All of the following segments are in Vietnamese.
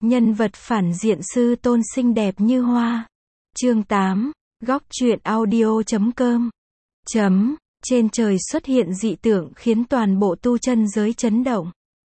Nhân vật phản diện sư tôn xinh đẹp như hoa. Chương 8, góc truyện audio.com. Trên trời xuất hiện dị tượng khiến toàn bộ tu chân giới chấn động.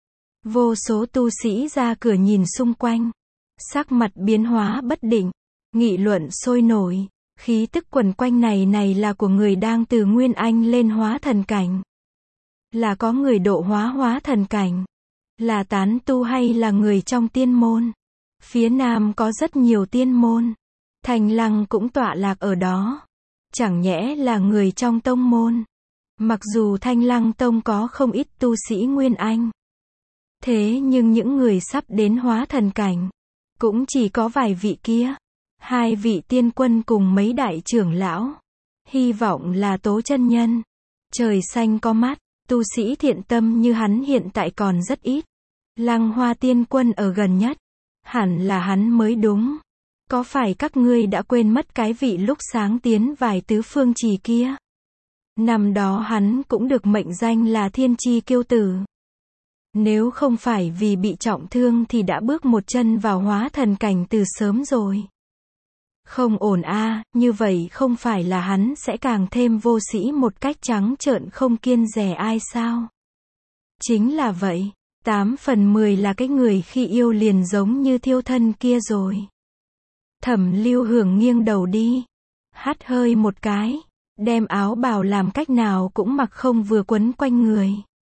Vô số tu sĩ ra cửa nhìn xung quanh, sắc mặt biến hóa bất định, nghị luận sôi nổi, khí tức quần quanh này là của người đang từ Nguyên Anh lên hóa thần cảnh. Là có người độ hóa thần cảnh, là tán tu hay là người trong tiên môn. Phía nam có rất nhiều tiên môn, Thanh Lăng cũng tọa lạc ở đó. Chẳng nhẽ là người trong tông môn. Mặc dù Thanh Lăng tông có không ít tu sĩ Nguyên Anh, thế nhưng những người sắp đến hóa thần cảnh cũng chỉ có vài vị kia. 2 vị tiên quân cùng mấy đại trưởng lão. Hy vọng là Tố chân nhân. Trời xanh có mắt, tu sĩ thiện tâm như hắn hiện tại còn rất ít. Lăng Hoa tiên quân ở gần nhất, hẳn là hắn mới đúng. Có phải các ngươi đã quên mất cái vị lúc sáng tiến vài tứ phương trì kia? Năm đó hắn cũng được mệnh danh là thiên chi kiêu tử. Nếu không phải vì bị trọng thương thì đã bước một chân vào hóa thần cảnh từ sớm rồi. Không ổn a, như vậy không phải là hắn sẽ càng thêm vô sĩ một cách trắng trợn không kiêng dè ai sao? Chính là vậy, 8 phần 10 là cái người khi yêu liền giống như thiêu thân kia rồi. Thẩm Lưu Hưởng nghiêng đầu đi, hắt hơi một cái, đem áo bào làm cách nào cũng mặc không vừa quấn quanh người.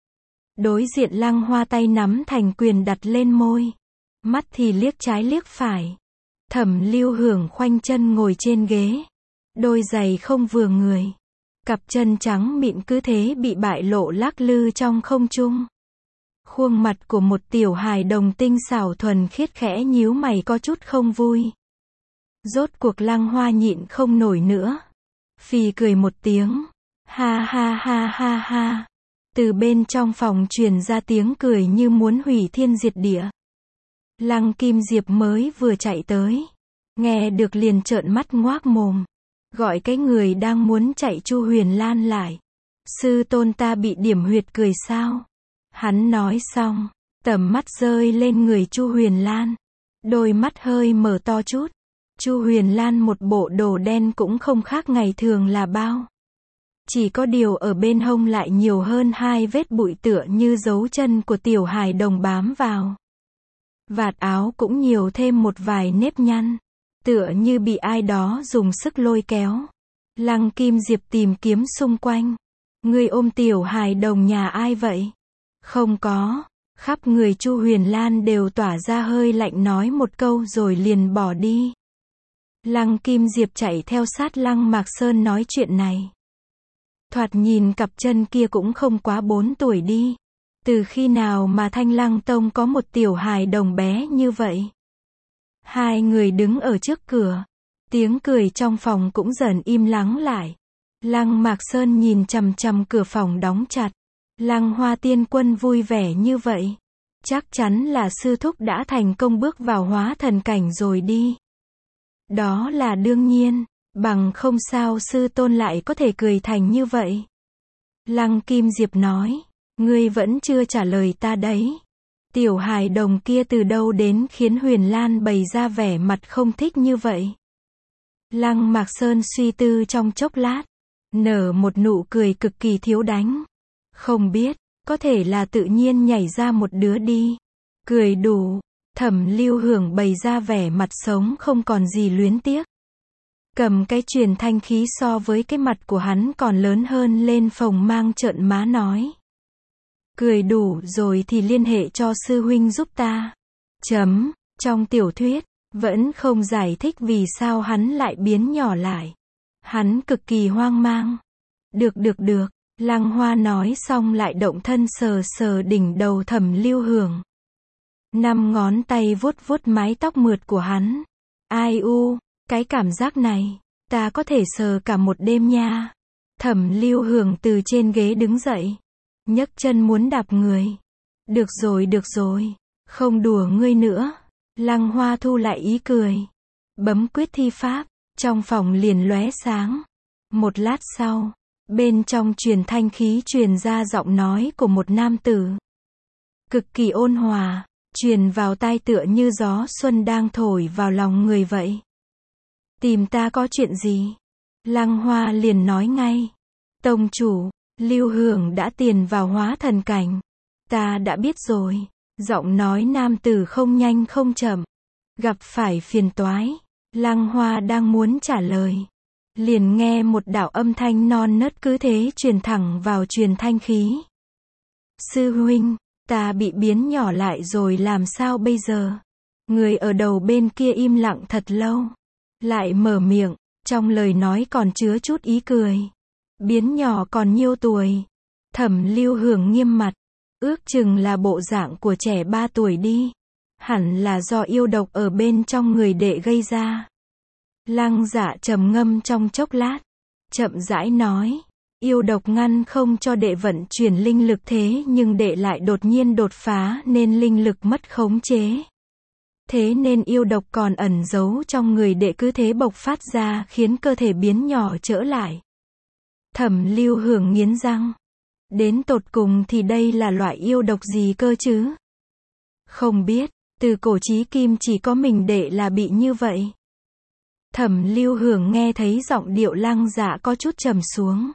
Đối diện Lăng Hoa tay nắm thành quyền đặt lên môi, mắt thì liếc trái liếc phải. Thẩm Lưu Hưởng khoanh chân ngồi trên ghế, đôi giày không vừa người, cặp chân trắng mịn cứ thế bị bại lộ lắc lư trong không trung. Khuôn mặt của một tiểu hài đồng tinh xảo thuần khiết khẽ nhíu mày có chút không vui. Rốt cuộc Lăng Hoa nhịn không nổi nữa, phì cười một tiếng, ha ha ha ha ha. Từ bên trong phòng truyền ra tiếng cười như muốn hủy thiên diệt địa. Lăng Kim Diệp mới vừa chạy tới, nghe được liền trợn mắt ngoác mồm, gọi cái người đang muốn chạy Chu Huyền Lan lại. Sư tôn ta bị điểm huyệt cười sao? Hắn nói xong, tầm mắt rơi lên người Chu Huyền Lan, đôi mắt hơi mở to chút. Chu Huyền Lan một bộ đồ đen cũng không khác ngày thường là bao. Chỉ có điều ở bên hông lại nhiều hơn 2 vết bụi tựa như dấu chân của tiểu hài đồng bám vào. Vạt áo cũng nhiều thêm một vài nếp nhăn, tựa như bị ai đó dùng sức lôi kéo. Lăng Kim Diệp tìm kiếm xung quanh. Ngươi ôm tiểu hài đồng nhà ai vậy? Không có. Khắp người Chu Huyền Lan đều tỏa ra hơi lạnh nói một câu rồi liền bỏ đi. Lăng Kim Diệp chạy theo sát Lăng Mạc Sơn nói chuyện này. Thoạt nhìn cặp chân kia cũng không quá 4 tuổi đi. Từ khi nào mà Thanh Lăng Tông có một tiểu hài đồng bé như vậy? 2 người đứng ở trước cửa. Tiếng cười trong phòng cũng dần im lắng lại. Lăng Mạc Sơn nhìn chằm chằm cửa phòng đóng chặt. Lăng Hoa tiên quân vui vẻ như vậy. Chắc chắn là sư thúc đã thành công bước vào hóa thần cảnh rồi đi. Đó là đương nhiên, bằng không sao sư tôn lại có thể cười thành như vậy. Lăng Kim Diệp nói, ngươi vẫn chưa trả lời ta đấy. Tiểu hài đồng kia từ đâu đến khiến Huyền Lan bày ra vẻ mặt không thích như vậy? Lăng Mạc Sơn suy tư trong chốc lát, nở một nụ cười cực kỳ thiếu đánh. Không biết, có thể là tự nhiên nhảy ra một đứa đi. Cười đủ. Thẩm Lưu Hưởng bày ra vẻ mặt sống không còn gì luyến tiếc. Cầm cái truyền thanh khí so với cái mặt của hắn còn lớn hơn lên phồng mang trợn má nói. Cười đủ rồi thì liên hệ cho sư huynh giúp ta. Trong tiểu thuyết, vẫn không giải thích vì sao hắn lại biến nhỏ lại. Hắn cực kỳ hoang mang. Được. Lăng Hoa nói xong lại động thân sờ sờ đỉnh đầu Thẩm Lưu Hưởng. 5 ngón tay vuốt mái tóc mượt của hắn. Ai u, cái cảm giác này, ta có thể sờ cả một đêm nha. Thẩm Lưu Hưởng từ trên ghế đứng dậy, nhấc chân muốn đạp người. Được rồi, không đùa ngươi nữa. Lăng Hoa thu lại ý cười, bấm quyết thi pháp, trong phòng liền lóe sáng. Một lát sau, bên trong truyền thanh khí truyền ra giọng nói của một nam tử. Cực kỳ ôn hòa, truyền vào tai tựa như gió xuân đang thổi vào lòng người vậy. Tìm ta có chuyện gì? Lăng Hoa liền nói ngay. Tông chủ, Lưu Hưởng đã tiền vào hóa thần cảnh. Ta đã biết rồi. Giọng nói nam tử không nhanh không chậm. Gặp phải phiền toái. Lăng Hoa đang muốn trả lời. Liền nghe một đạo âm thanh non nớt cứ thế truyền thẳng vào truyền thanh khí. Sư huynh, ta bị biến nhỏ lại rồi làm sao bây giờ? Người ở đầu bên kia im lặng thật lâu. Lại mở miệng, trong lời nói còn chứa chút ý cười. Biến nhỏ còn nhiêu tuổi? Thẩm Lưu Hưởng nghiêm mặt. Ước chừng là bộ dạng của trẻ 3 tuổi đi. Hẳn là do yêu độc ở bên trong người đệ gây ra. Lăng Dạ trầm ngâm trong chốc lát. Chậm rãi nói. Yêu độc ngăn không cho đệ vận chuyển linh lực thế nhưng đệ lại đột nhiên đột phá nên linh lực mất khống chế. Thế nên yêu độc còn ẩn giấu trong người đệ cứ thế bộc phát ra khiến cơ thể biến nhỏ trở lại. Thẩm Lưu Hưởng nghiến răng. Đến tột cùng thì đây là loại yêu độc gì cơ chứ? Không biết, từ cổ chí kim chỉ có mình đệ là bị như vậy. Thẩm Lưu Hưởng nghe thấy giọng điệu Lăng Dạ có chút trầm xuống.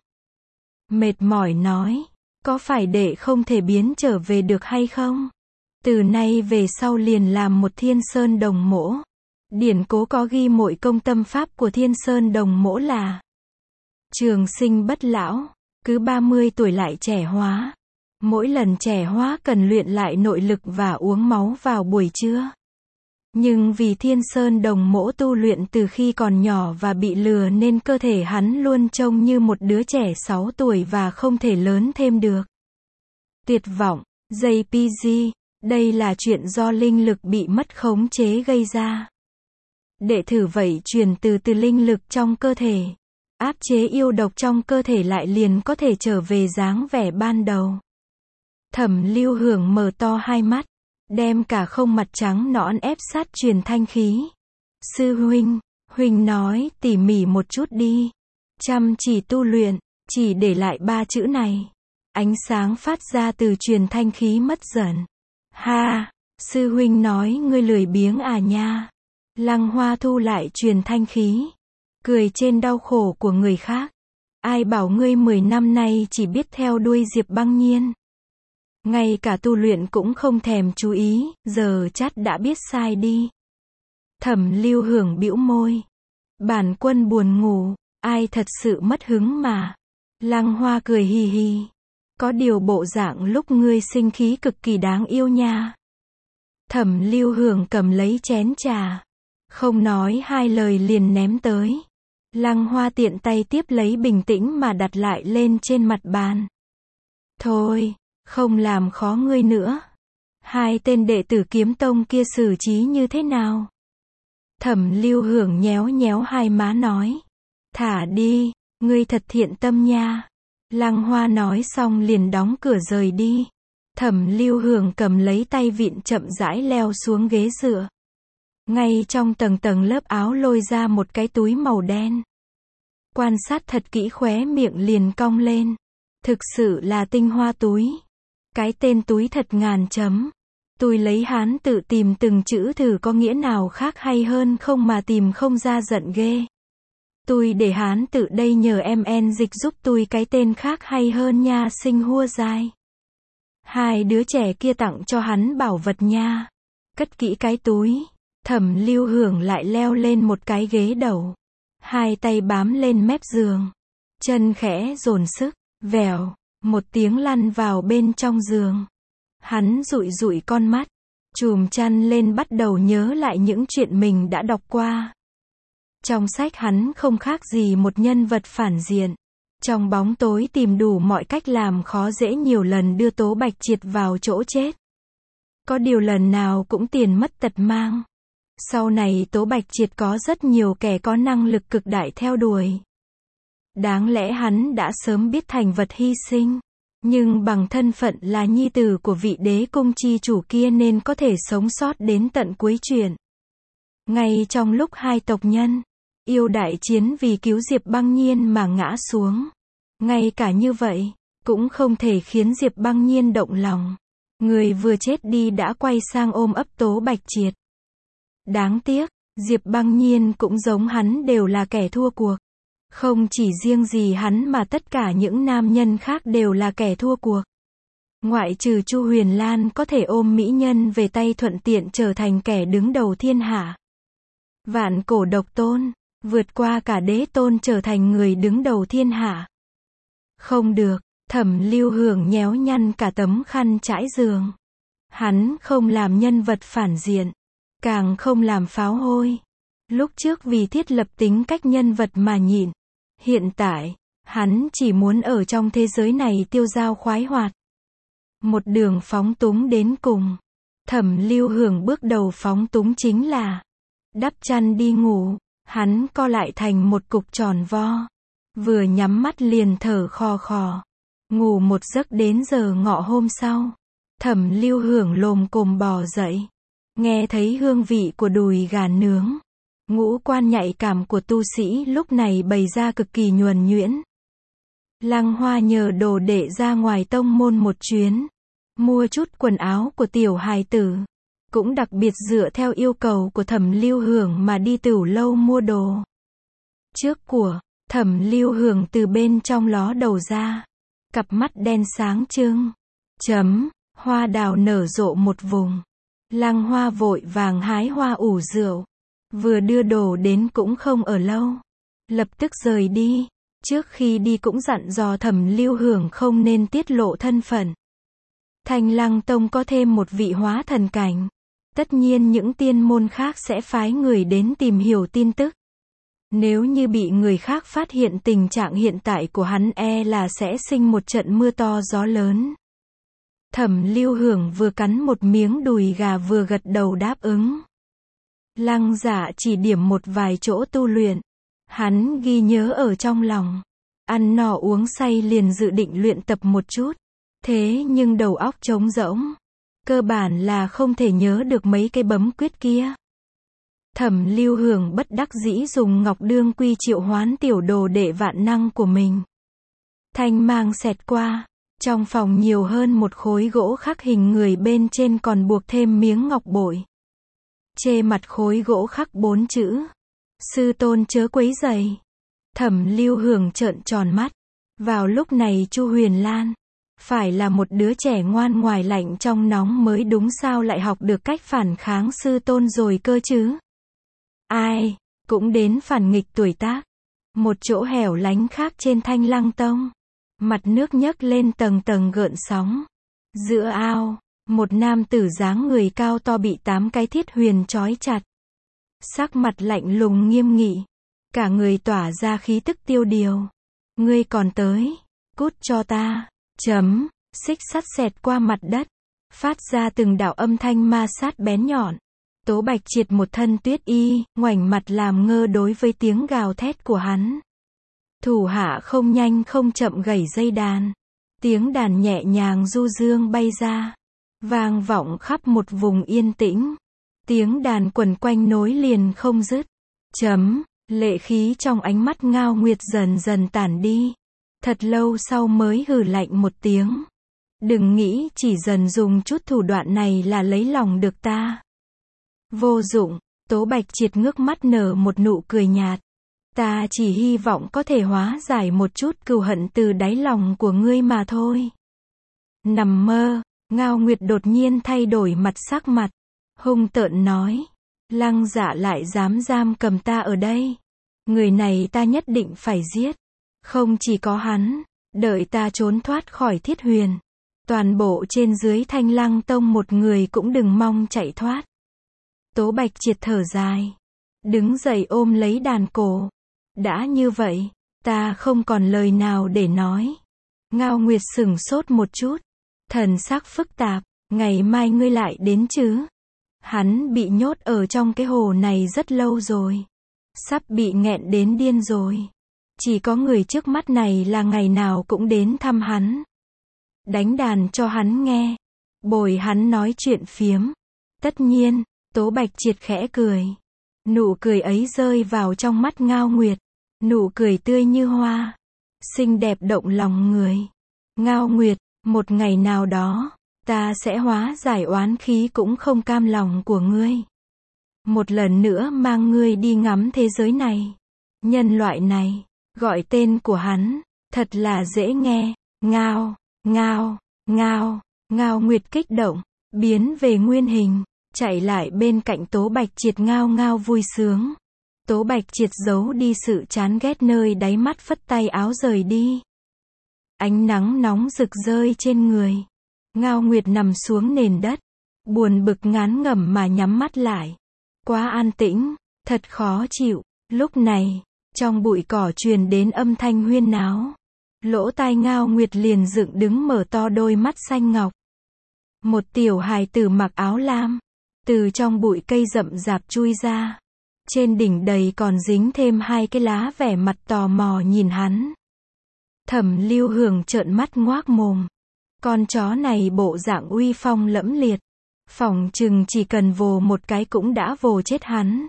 Mệt mỏi nói, có phải đệ không thể biến trở về được hay không? Từ nay về sau liền làm một Thiên Sơn Đồng Mỗ. Điển cố có ghi mỗi công tâm pháp của Thiên Sơn Đồng Mỗ là trường sinh bất lão, cứ 30 tuổi lại trẻ hóa. Mỗi lần trẻ hóa cần luyện lại nội lực và uống máu vào buổi trưa. Nhưng vì Thiên Sơn Đồng Mỗ tu luyện từ khi còn nhỏ và bị lừa nên cơ thể hắn luôn trông như một đứa trẻ 6 tuổi và không thể lớn thêm được. Tuyệt vọng, JPG, đây là chuyện do linh lực bị mất khống chế gây ra. Đệ thử vậy truyền từ linh lực trong cơ thể. Áp chế yêu độc trong cơ thể lại liền có thể trở về dáng vẻ ban đầu. Thẩm Lưu Hưởng mở to hai mắt. Đem cả không mặt trắng nõn ép sát truyền thanh khí. Sư huynh, huynh nói tỉ mỉ một chút đi. Chăm chỉ tu luyện, chỉ để lại 3 chữ này. Ánh sáng phát ra từ truyền thanh khí mất dần. Ha, sư huynh nói ngươi lười biếng à nha. Lăng Hoa thu lại truyền thanh khí. Cười trên đau khổ của người khác. Ai bảo ngươi 10 năm nay chỉ biết theo đuôi Diệp Băng Nhiên. Ngay cả tu luyện cũng không thèm chú ý, giờ chát đã biết sai đi. Thẩm Lưu Hưởng bĩu môi. Bản quân buồn ngủ, ai thật sự mất hứng mà. Lăng Hoa cười hì hì. Có điều bộ dạng lúc ngươi sinh khí cực kỳ đáng yêu nha. Thẩm Lưu Hưởng cầm lấy chén trà. Không nói hai lời liền ném tới. Lăng Hoa tiện tay tiếp lấy bình tĩnh mà đặt lại lên trên mặt bàn. Thôi, không làm khó ngươi nữa. Hai tên đệ tử Kiếm Tông kia xử trí như thế nào? Thẩm Lưu Hưởng nhéo nhéo hai má nói. Thả đi, ngươi thật thiện tâm nha. Lăng Hoa nói xong liền đóng cửa rời đi. Thẩm Lưu Hưởng cầm lấy tay vịn chậm rãi leo xuống ghế dựa. Ngay trong tầng tầng lớp áo lôi ra một cái túi màu đen. Quan sát thật kỹ khóe miệng liền cong lên. Thực sự là tinh hoa túi. Cái tên túi thật ngàn chấm. Tôi lấy Hán tự tìm từng chữ thử có nghĩa nào khác hay hơn không mà tìm không ra giận ghê. Tôi để Hán tự đây nhờ em dịch giúp tôi cái tên khác hay hơn nha sinh hua dai. Hai đứa trẻ kia tặng cho hắn bảo vật nha. Cất kỹ cái túi. Thẩm Lưu Hưởng lại leo lên một cái ghế đầu. Hai tay bám lên mép giường. Chân khẽ dồn sức. Vèo. Một tiếng lăn vào bên trong giường. Hắn dụi dụi con mắt. Chùm chăn lên bắt đầu nhớ lại những chuyện mình đã đọc qua. Trong sách hắn không khác gì một nhân vật phản diện. Trong bóng tối tìm đủ mọi cách làm khó dễ nhiều lần đưa Tố Bạch Triệt vào chỗ chết. Có điều lần nào cũng tiền mất tật mang. Sau này Tố Bạch Triệt có rất nhiều kẻ có năng lực cực đại theo đuổi. Đáng lẽ hắn đã sớm biết thành vật hy sinh. Nhưng bằng thân phận là nhi tử của vị đế cung chi chủ kia nên có thể sống sót đến tận cuối chuyện. Ngay trong lúc hai tộc nhân yêu đại chiến vì cứu Diệp Băng Nhiên mà ngã xuống. Ngay cả như vậy, cũng không thể khiến Diệp Băng Nhiên động lòng. Người vừa chết đi đã quay sang ôm ấp Tố Bạch Triệt. Đáng tiếc, Diệp Băng Nhiên cũng giống hắn đều là kẻ thua cuộc. Không chỉ riêng gì hắn mà tất cả những nam nhân khác đều là kẻ thua cuộc. Ngoại trừ Chu Huyền Lan có thể ôm mỹ nhân về tay thuận tiện trở thành kẻ đứng đầu thiên hạ. Vạn cổ độc tôn, vượt qua cả đế tôn trở thành người đứng đầu thiên hạ. Không được, Thẩm Lưu Hưởng nhéo nhăn cả tấm khăn trải giường. Hắn không làm nhân vật phản diện, càng không làm pháo hôi. Lúc trước vì thiết lập tính cách nhân vật mà nhịn. Hiện tại, hắn chỉ muốn ở trong thế giới này tiêu dao khoái hoạt. Một đường phóng túng đến cùng. Thẩm Lưu Hưởng bước đầu phóng túng chính là đắp chăn đi ngủ, hắn co lại thành một cục tròn vo. Vừa nhắm mắt liền thở khò khò. Ngủ một giấc đến giờ ngọ hôm sau. Thẩm Lưu Hưởng lồm cồm bò dậy. Nghe thấy hương vị của đùi gà nướng. Ngũ quan nhạy cảm của tu sĩ lúc này bày ra cực kỳ nhuần nhuyễn. Lăng Hoa nhờ đồ đệ ra ngoài tông môn một chuyến. Mua chút quần áo của tiểu hài tử. Cũng đặc biệt dựa theo yêu cầu của Thẩm Lưu Hưởng mà đi tửu lâu mua đồ. Trước của, Thẩm Lưu Hưởng từ bên trong ló đầu ra. Cặp mắt đen sáng trưng. Hoa đào nở rộ một vùng. Lăng Hoa vội vàng hái hoa ủ rượu. Vừa đưa đồ đến cũng không ở lâu. Lập tức rời đi. Trước khi đi cũng dặn dò Thẩm Lưu Hưởng không nên tiết lộ thân phận. Thanh Lăng Tông có thêm một vị hóa thần cảnh. Tất nhiên những tiên môn khác sẽ phái người đến tìm hiểu tin tức. Nếu như bị người khác phát hiện tình trạng hiện tại của hắn là sẽ sinh một trận mưa to gió lớn. Thẩm Lưu Hưởng vừa cắn một miếng đùi gà vừa gật đầu đáp ứng. Lăng Dạ chỉ điểm một vài chỗ tu luyện. Hắn ghi nhớ ở trong lòng. Ăn no uống say liền dự định luyện tập một chút. Thế nhưng đầu óc trống rỗng. Cơ bản là không thể nhớ được mấy cái bấm quyết kia. Thẩm Lưu Hưởng bất đắc dĩ dùng Ngọc Đương Quy triệu hoán tiểu đồ đệ vạn năng của mình. Thanh mang xẹt qua. Trong phòng nhiều hơn một khối gỗ khắc hình người, bên trên còn buộc thêm miếng ngọc bội. Trên mặt khối gỗ khắc 4 chữ. Sư tôn chớ quấy rầy. Thẩm Lưu Hưởng trợn tròn mắt. Vào lúc này Chu Huyền Lan phải là một đứa trẻ ngoan ngoài lạnh trong nóng mới đúng, sao lại học được cách phản kháng sư tôn rồi cơ chứ? Ai cũng đến phản nghịch tuổi tác. Một chỗ hẻo lánh khác trên Thanh Lăng Tông. Mặt nước nhấc lên tầng tầng gợn sóng. Giữa ao, một nam tử dáng người cao to bị 8 cái thiết huyền trói chặt. Sắc mặt lạnh lùng nghiêm nghị. Cả người tỏa ra khí tức tiêu điều. Ngươi còn tới, cút cho ta. Xích sắt xẹt qua mặt đất. Phát ra từng đạo âm thanh ma sát bén nhọn. Tố Bạch Triệt một thân tuyết y, ngoảnh mặt làm ngơ đối với tiếng gào thét của hắn. Thủ hạ không nhanh không chậm gảy dây đàn. Tiếng đàn nhẹ nhàng du dương bay ra. Vang vọng khắp một vùng yên tĩnh. Tiếng đàn quần quanh nối liền không dứt. Lệ khí trong ánh mắt Ngao Nguyệt dần dần tản đi. Thật lâu sau mới hừ lạnh một tiếng. Đừng nghĩ chỉ dần dùng chút thủ đoạn này là lấy lòng được ta. Vô dụng. Tố Bạch Triệt ngước mắt nở một nụ cười nhạt. Ta chỉ hy vọng có thể hóa giải một chút cừu hận từ đáy lòng của ngươi mà thôi. Nằm mơ. Ngao Nguyệt đột nhiên thay đổi sắc mặt. Hung tợn nói. Lăng Dạ lại dám giam cầm ta ở đây. Người này ta nhất định phải giết. Không chỉ có hắn. Đợi ta trốn thoát khỏi thiết huyền. Toàn bộ trên dưới Thanh Lăng Tông một người cũng đừng mong chạy thoát. Tố Bạch Triệt thở dài. Đứng dậy ôm lấy đàn cổ. Đã như vậy, ta không còn lời nào để nói. Ngao Nguyệt sửng sốt một chút. Thần sắc phức tạp. Ngày mai ngươi lại đến chứ? Hắn bị nhốt ở trong cái hồ này rất lâu rồi. Sắp bị nghẹn đến điên rồi. Chỉ có người trước mắt này là ngày nào cũng đến thăm hắn. Đánh đàn cho hắn nghe. Bồi hắn nói chuyện phiếm. Tất nhiên, Tố Bạch Triệt khẽ cười. Nụ cười ấy rơi vào trong mắt Ngao Nguyệt. Nụ cười tươi như hoa. Xinh đẹp động lòng người. Ngao Nguyệt, một ngày nào đó, Ta sẽ hóa giải oán khí cũng không cam lòng của ngươi. Một lần nữa mang ngươi đi ngắm thế giới này. Nhân loại này, gọi tên của hắn, thật là dễ nghe. Ngao, ngao, ngao, Ngao Nguyệt kích động, biến về nguyên hình, chạy lại bên cạnh Tố Bạch Triệt ngao ngao vui sướng. Tố Bạch Triệt giấu đi sự chán ghét nơi đáy mắt, phất tay áo rời đi. Ánh nắng nóng rực rơi trên người. Ngao Nguyệt nằm xuống nền đất, buồn bực ngán ngẩm mà nhắm mắt lại. Quá an tĩnh, thật khó chịu. Lúc này, trong bụi cỏ truyền đến âm thanh huyên náo. Lỗ tai Ngao Nguyệt liền dựng đứng mở to đôi mắt xanh ngọc. Một tiểu hài tử mặc áo lam, từ trong bụi cây rậm rạp chui ra. Trên đỉnh đầy còn dính thêm 2 cái lá, vẻ mặt tò mò nhìn hắn. Thẩm Lưu Hưởng trợn mắt ngoác mồm. Con chó này bộ dạng uy phong lẫm liệt. Phỏng chừng chỉ cần vồ một cái cũng đã vồ chết hắn.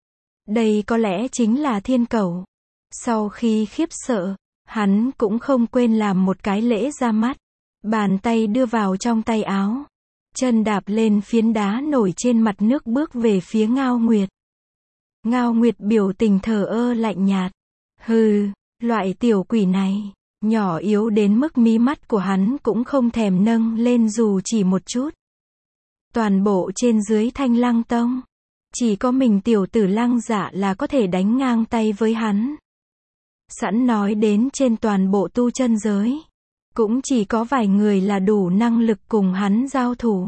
Đây có lẽ chính là thiên cẩu. Sau khi khiếp sợ, hắn cũng không quên làm một cái lễ ra mắt. Bàn tay đưa vào trong tay áo. Chân đạp lên phiến đá nổi trên mặt nước bước về phía Ngao Nguyệt. Ngao Nguyệt biểu tình thờ ơ lạnh nhạt. Hừ, loại tiểu quỷ này, nhỏ yếu đến mức mí mắt của hắn cũng không thèm nâng lên dù chỉ một chút. Toàn bộ trên dưới Thanh Lăng Tông, chỉ có mình tiểu tử Lăng Dạ là có thể đánh ngang tay với hắn. Sẵn nói đến trên toàn bộ tu chân giới, cũng chỉ có vài người là đủ năng lực cùng hắn giao thủ.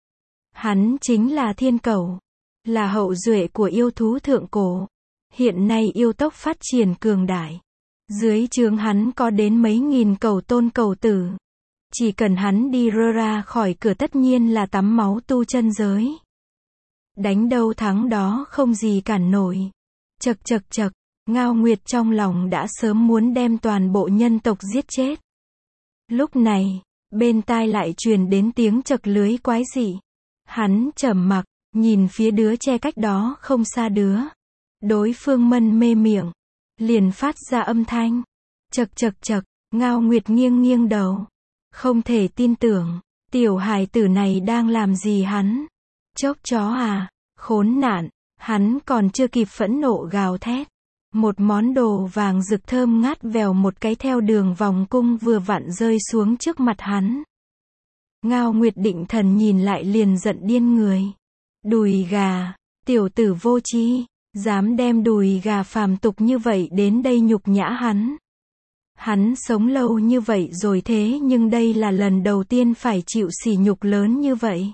Hắn chính là thiên cẩu, là hậu duệ của yêu thú thượng cổ. Hiện nay yêu tộc phát triển cường đại. Dưới trướng hắn có đến mấy nghìn cẩu tôn cẩu tử. Chỉ cần hắn đi ra khỏi cửa tất nhiên là tắm máu tu chân giới. Đánh đâu thắng đó không gì cản nổi. Chậc chậc chậc, Ngao Nguyệt trong lòng đã sớm muốn đem toàn bộ nhân tộc giết chết. Lúc này, bên tai lại truyền đến tiếng chậc lưới quái dị. Hắn trầm mặc, nhìn phía đứa tre cách đó không xa đứa. Đối phương mân mê miệng, liền phát ra âm thanh. Chậc chậc chậc, Ngao Nguyệt nghiêng nghiêng đầu. Không thể tin tưởng, tiểu hài tử này đang làm gì hắn? Chốc chó à, khốn nạn, hắn còn chưa kịp phẫn nộ gào thét. Một món đồ vàng rực thơm ngát vèo một cái theo đường vòng cung vừa vặn rơi xuống trước mặt hắn. Ngao Nguyệt định thần nhìn lại liền giận điên người. Đùi gà, tiểu tử vô tri, dám đem đùi gà phàm tục như vậy đến đây nhục nhã hắn. Hắn sống lâu như vậy rồi thế nhưng đây là lần đầu tiên phải chịu sỉ nhục lớn như vậy.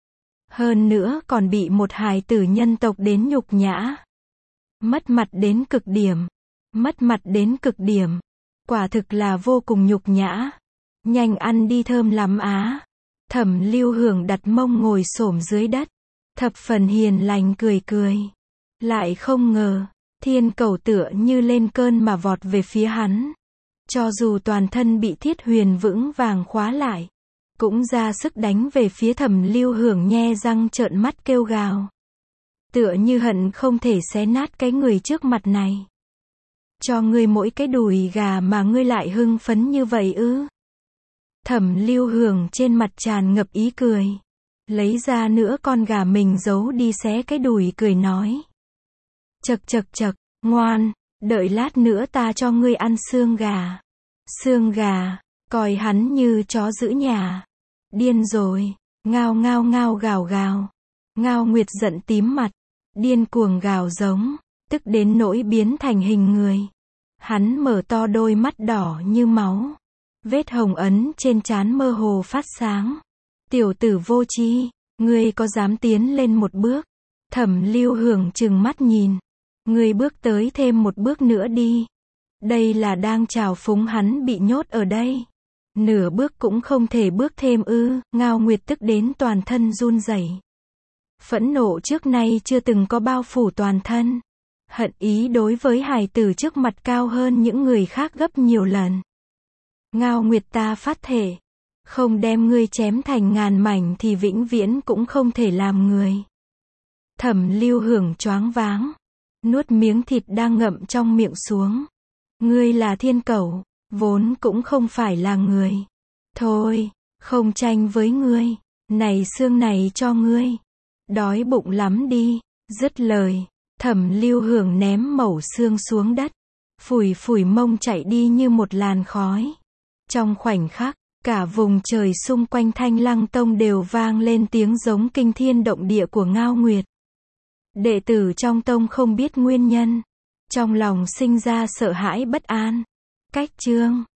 Hơn nữa còn bị một hài tử nhân tộc đến nhục nhã. Mất mặt đến cực điểm. Mất mặt đến cực điểm. Quả thực là vô cùng nhục nhã. Nhanh ăn đi thơm lắm á. Thẩm Lưu Hưởng đặt mông ngồi xổm dưới đất. Thập phần hiền lành cười cười. Lại không ngờ, thiên cẩu tựa như lên cơn mà vọt về phía hắn. Cho dù toàn thân bị thiết huyền vững vàng khóa lại, cũng ra sức đánh về phía Thẩm Lưu Hưởng, nhe răng trợn mắt kêu gào. Tựa như hận không thể xé nát cái người trước mặt này. Cho ngươi mỗi cái đùi gà mà ngươi lại hưng phấn như vậy ư? Thẩm Lưu Hưởng trên mặt tràn ngập ý cười. Lấy ra nữa con gà mình giấu đi xé cái đùi cười nói. Chậc chậc chậc, ngoan, đợi lát nữa ta cho ngươi ăn xương gà. Xương gà, coi hắn như chó giữ nhà. Điên rồi, ngao ngao ngao gào gào. Ngao Nguyệt giận tím mặt, điên cuồng gào giống, tức đến nỗi biến thành hình người. Hắn mở to đôi mắt đỏ như máu. Vết hồng ấn trên trán mơ hồ phát sáng. Tiểu tử vô tri, ngươi có dám tiến lên một bước? Thẩm Lưu Hưởng trừng mắt nhìn. Ngươi bước tới thêm một bước nữa đi. Đây là đang trào phúng hắn bị nhốt ở đây. Nửa bước cũng không thể bước thêm ư? Ngao Nguyệt tức đến toàn thân run rẩy. Phẫn nộ trước nay chưa từng có bao phủ toàn thân. Hận ý đối với hài tử trước mặt cao hơn những người khác gấp nhiều lần. Ngao Nguyệt, ta phát thể, không đem ngươi chém thành ngàn mảnh thì vĩnh viễn cũng không thể làm người. Thẩm Lưu Hưởng choáng váng, nuốt miếng thịt đang ngậm trong miệng xuống. Ngươi là thiên cẩu, vốn cũng không phải là người. Thôi, Không tranh với ngươi. Này xương này cho ngươi. Đói bụng lắm đi. Dứt lời, Thẩm Lưu Hưởng ném mẩu xương xuống đất. Phủi phủi mông chạy đi như một làn khói. Trong khoảnh khắc, cả vùng trời xung quanh Thanh Lăng Tông đều vang lên tiếng giống kinh thiên động địa của Ngao Nguyệt. Đệ tử trong tông không biết nguyên nhân. Trong lòng sinh ra sợ hãi bất an. Cách chương